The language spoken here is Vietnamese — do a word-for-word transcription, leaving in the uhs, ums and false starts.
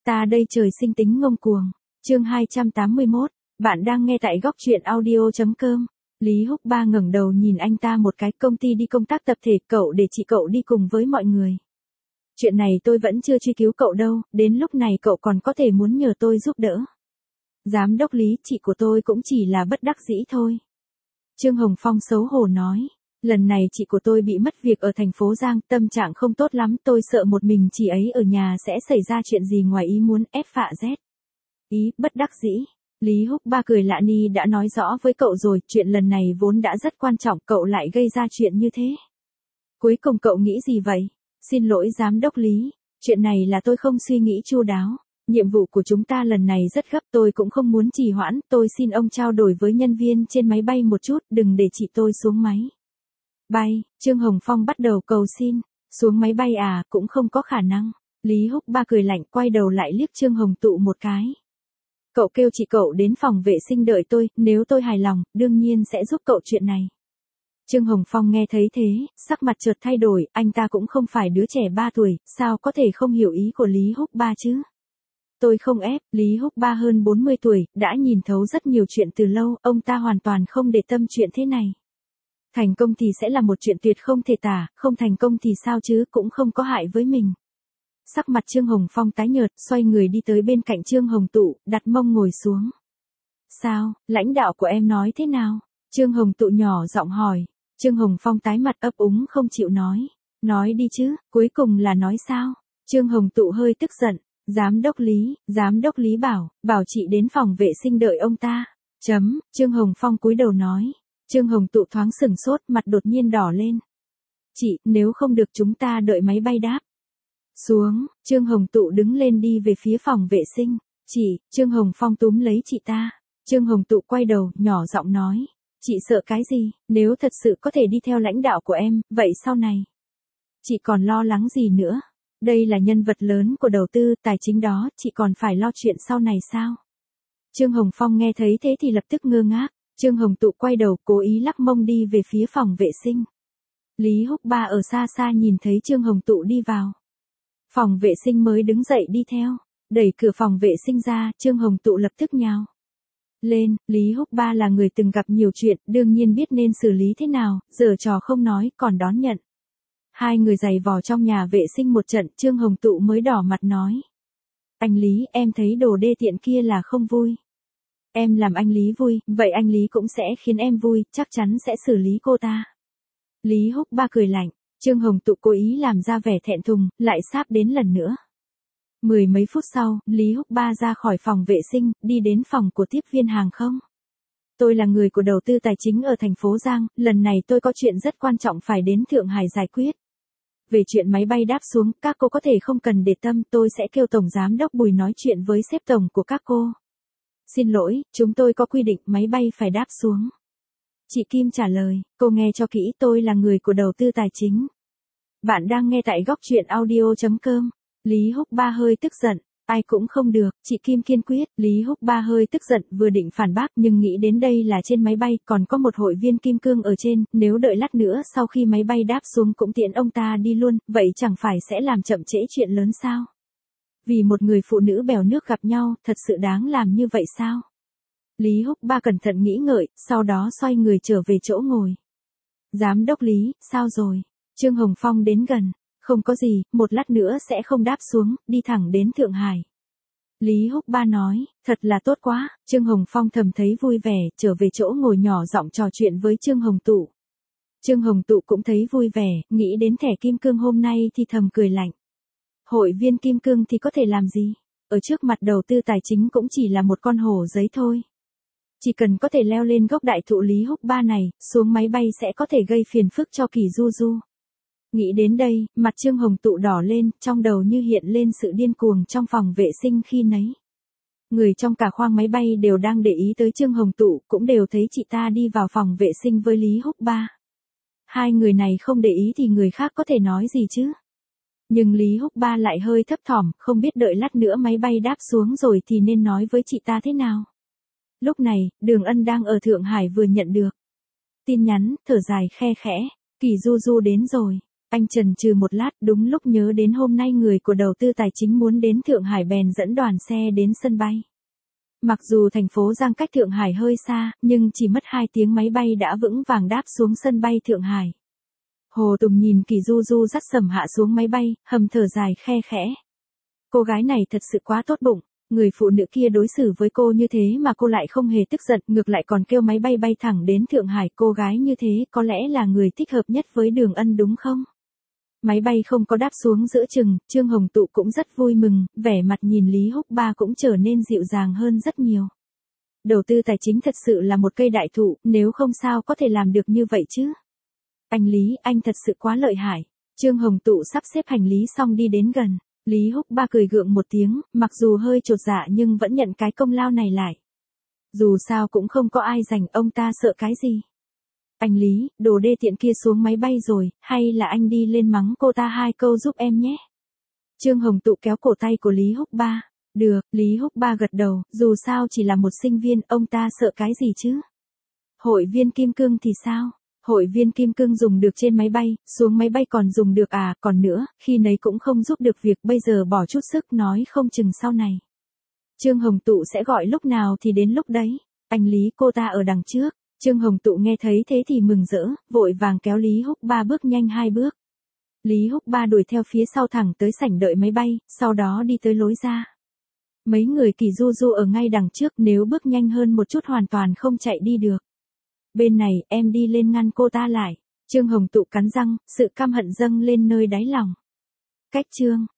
Ta đây trời sinh tính ngông cuồng. Chương hai trăm tám mươi mốt. Bạn đang nghe tại góc truyện audio chấm com. Lý Húc Ba ngẩng đầu nhìn anh ta một cái, công ty đi công tác tập thể, cậu để chị cậu đi cùng với mọi người. Chuyện này tôi vẫn chưa truy cứu cậu đâu, đến lúc này cậu còn có thể muốn nhờ tôi giúp đỡ. Giám đốc Lý, chị của tôi cũng chỉ là bất đắc dĩ thôi. Trương Hồng Phong xấu hổ nói. Lần này chị của tôi bị mất việc ở thành phố Giang, tâm trạng không tốt lắm, tôi sợ một mình chị ấy ở nhà sẽ xảy ra chuyện gì ngoài ý muốn, ép phạ Z. Ý, bất đắc dĩ. Lý Húc Ba cười lạ, Ni đã nói rõ với cậu rồi, chuyện lần này vốn đã rất quan trọng, cậu lại gây ra chuyện như thế. Cuối cùng cậu nghĩ gì vậy? Xin lỗi giám đốc Lý, chuyện này là tôi không suy nghĩ chu đáo. Nhiệm vụ của chúng ta lần này rất gấp, tôi cũng không muốn trì hoãn, tôi xin ông trao đổi với nhân viên trên máy bay một chút, đừng để chị tôi xuống máy bay. Trương Hồng Phong bắt đầu cầu xin. Xuống máy bay à, cũng không có khả năng. Lý Húc Ba cười lạnh, quay đầu lại liếc Trương Hồng Tụ một cái. Cậu kêu chị cậu đến phòng vệ sinh đợi tôi, nếu tôi hài lòng, đương nhiên sẽ giúp cậu chuyện này. Trương Hồng Phong nghe thấy thế, sắc mặt chợt thay đổi, anh ta cũng không phải đứa trẻ ba tuổi, sao có thể không hiểu ý của Lý Húc Ba chứ? Tôi không ép, Lý Húc Ba hơn bốn mươi tuổi, đã nhìn thấu rất nhiều chuyện từ lâu, ông ta hoàn toàn không để tâm chuyện thế này. Thành công thì sẽ là một chuyện tuyệt không thể tả, không thành công thì sao chứ, cũng không có hại với mình. Sắc mặt Trương Hồng Phong tái nhợt, xoay người đi tới bên cạnh Trương Hồng Tụ, đặt mông ngồi xuống. Sao, lãnh đạo của em nói thế nào? Trương Hồng Tụ nhỏ giọng hỏi. Trương Hồng Phong tái mặt ấp úng không chịu nói. Nói đi chứ, cuối cùng là nói sao? Trương Hồng Tụ hơi tức giận. Giám đốc Lý, giám đốc Lý bảo, bảo chị đến phòng vệ sinh đợi ông ta. Chấm, Trương Hồng Phong cúi đầu nói. Trương Hồng Tụ thoáng sửng sốt, mặt đột nhiên đỏ lên. Chị, nếu không được chúng ta đợi máy bay đáp xuống. Trương Hồng Tụ đứng lên đi về phía phòng vệ sinh. Chị, Trương Hồng Phong túm lấy chị ta. Trương Hồng Tụ quay đầu, nhỏ giọng nói. Chị sợ cái gì, nếu thật sự có thể đi theo lãnh đạo của em, vậy sau này chị còn lo lắng gì nữa? Đây là nhân vật lớn của đầu tư, tài chính đó, chị còn phải lo chuyện sau này sao? Trương Hồng Phong nghe thấy thế thì lập tức ngơ ngác. Trương Hồng Tụ quay đầu, cố ý lắc mông đi về phía phòng vệ sinh. Lý Húc Ba ở xa xa nhìn thấy Trương Hồng Tụ đi vào phòng vệ sinh mới đứng dậy đi theo. Đẩy cửa phòng vệ sinh ra, Trương Hồng Tụ lập tức nhào lên. Lý Húc Ba là người từng gặp nhiều chuyện, đương nhiên biết nên xử lý thế nào, giở trò không nói, còn đón nhận. Hai người giày vò trong nhà vệ sinh một trận, Trương Hồng Tụ mới đỏ mặt nói. Anh Lý, em thấy đồ đê tiện kia là không vui. Em làm anh Lý vui, vậy anh Lý cũng sẽ khiến em vui, chắc chắn sẽ xử lý cô ta. Lý Húc Ba cười lạnh. Trương Hồng Tụ cố ý làm ra vẻ thẹn thùng, lại sáp đến lần nữa. Mười mấy phút sau, Lý Húc Ba ra khỏi phòng vệ sinh, đi đến phòng của tiếp viên hàng không. Tôi là người của đầu tư tài chính ở thành phố Giang, lần này tôi có chuyện rất quan trọng phải đến Thượng Hải giải quyết. Về chuyện máy bay đáp xuống, các cô có thể không cần để tâm, tôi sẽ kêu Tổng Giám đốc Bùi nói chuyện với sếp tổng của các cô. Xin lỗi, chúng tôi có quy định máy bay phải đáp xuống. Chị Kim trả lời, cô nghe cho kỹ, tôi là người của đầu tư tài chính. Bạn đang nghe tại góc truyện audio chấm com. Lý Húc Ba hơi tức giận, ai cũng không được, chị Kim kiên quyết. Lý Húc Ba hơi tức giận, vừa định phản bác nhưng nghĩ đến đây là trên máy bay, còn có một hội viên kim cương ở trên, nếu đợi lát nữa sau khi máy bay đáp xuống cũng tiện ông ta đi luôn, vậy chẳng phải sẽ làm chậm trễ chuyện lớn sao? Vì một người phụ nữ bèo nước gặp nhau, thật sự đáng làm như vậy sao? Lý Húc Ba cẩn thận nghĩ ngợi, sau đó xoay người trở về chỗ ngồi. Giám đốc Lý, sao rồi? Trương Hồng Phong đến gần. Không có gì, một lát nữa sẽ không đáp xuống, đi thẳng đến Thượng Hải. Lý Húc Ba nói, thật là tốt quá. Trương Hồng Phong thầm thấy vui vẻ, trở về chỗ ngồi nhỏ giọng trò chuyện với Trương Hồng Tụ. Trương Hồng Tụ cũng thấy vui vẻ, nghĩ đến thẻ kim cương hôm nay thì thầm cười lạnh. Hội viên kim cương thì có thể làm gì? Ở trước mặt đầu tư tài chính cũng chỉ là một con hổ giấy thôi. Chỉ cần có thể leo lên gốc đại thụ Lý Húc Ba này, xuống máy bay sẽ có thể gây phiền phức cho Kỳ Du Du. Nghĩ đến đây, mặt Trương Hồng Tụ đỏ lên, trong đầu như hiện lên sự điên cuồng trong phòng vệ sinh khi nấy. Người trong cả khoang máy bay đều đang để ý tới Trương Hồng Tụ, cũng đều thấy chị ta đi vào phòng vệ sinh với Lý Húc Ba. Hai người này không để ý thì người khác có thể nói gì chứ? Nhưng Lý Húc Ba lại hơi thấp thỏm, không biết đợi lát nữa máy bay đáp xuống rồi thì nên nói với chị ta thế nào. Lúc này, Đường Ân đang ở Thượng Hải vừa nhận được tin nhắn, thở dài khe khẽ. Kỳ Du Du đến rồi. Anh chần chừ một lát, đúng lúc nhớ đến hôm nay người của đầu tư tài chính muốn đến Thượng Hải bèn dẫn đoàn xe đến sân bay. Mặc dù thành phố Giang cách Thượng Hải hơi xa, nhưng chỉ mất hai tiếng máy bay đã vững vàng đáp xuống sân bay Thượng Hải. Hồ Tùng nhìn Kỳ Du Du dắt Sầm Hạ xuống máy bay, hầm thở dài khe khẽ. Cô gái này thật sự quá tốt bụng, người phụ nữ kia đối xử với cô như thế mà cô lại không hề tức giận, ngược lại còn kêu máy bay bay thẳng đến Thượng Hải. Cô gái như thế có lẽ là người thích hợp nhất với Đường Ân đúng không? Máy bay không có đáp xuống giữa chừng, Trương Hồng Tụ cũng rất vui mừng, vẻ mặt nhìn Lý Húc Ba cũng trở nên dịu dàng hơn rất nhiều. Đầu tư tài chính thật sự là một cây đại thụ, nếu không sao có thể làm được như vậy chứ. Anh Lý, anh thật sự quá lợi hại. Trương Hồng Tụ sắp xếp hành lý xong đi đến gần. Lý Húc Ba cười gượng một tiếng, mặc dù hơi chột dạ nhưng vẫn nhận cái công lao này lại. Dù sao cũng không có ai giành, ông ta sợ cái gì. Anh Lý, đồ đê tiện kia xuống máy bay rồi, hay là anh đi lên mắng cô ta hai câu giúp em nhé. Trương Hồng Tụ kéo cổ tay của Lý Húc Ba. Được, Lý Húc Ba gật đầu, dù sao chỉ là một sinh viên, ông ta sợ cái gì chứ. Hội viên kim cương thì sao? Hội viên kim cương dùng được trên máy bay, xuống máy bay còn dùng được à, còn nữa, khi nấy cũng không giúp được việc, bây giờ bỏ chút sức nói không chừng sau này. Trương Hồng Tụ sẽ gọi lúc nào thì đến lúc đấy. Anh Lý, cô ta ở đằng trước. Trương Hồng Tụ nghe thấy thế thì mừng rỡ, vội vàng kéo Lý Húc Ba bước nhanh hai bước. Lý Húc Ba đuổi theo phía sau thẳng tới sảnh đợi máy bay, sau đó đi tới lối ra. Mấy người Kỳ Du Du ở ngay đằng trước, nếu bước nhanh hơn một chút hoàn toàn không chạy đi được. Bên này, em đi lên ngăn cô ta lại. Trương Hồng Tụ cắn răng, sự căm hận dâng lên nơi đáy lòng. Cách chương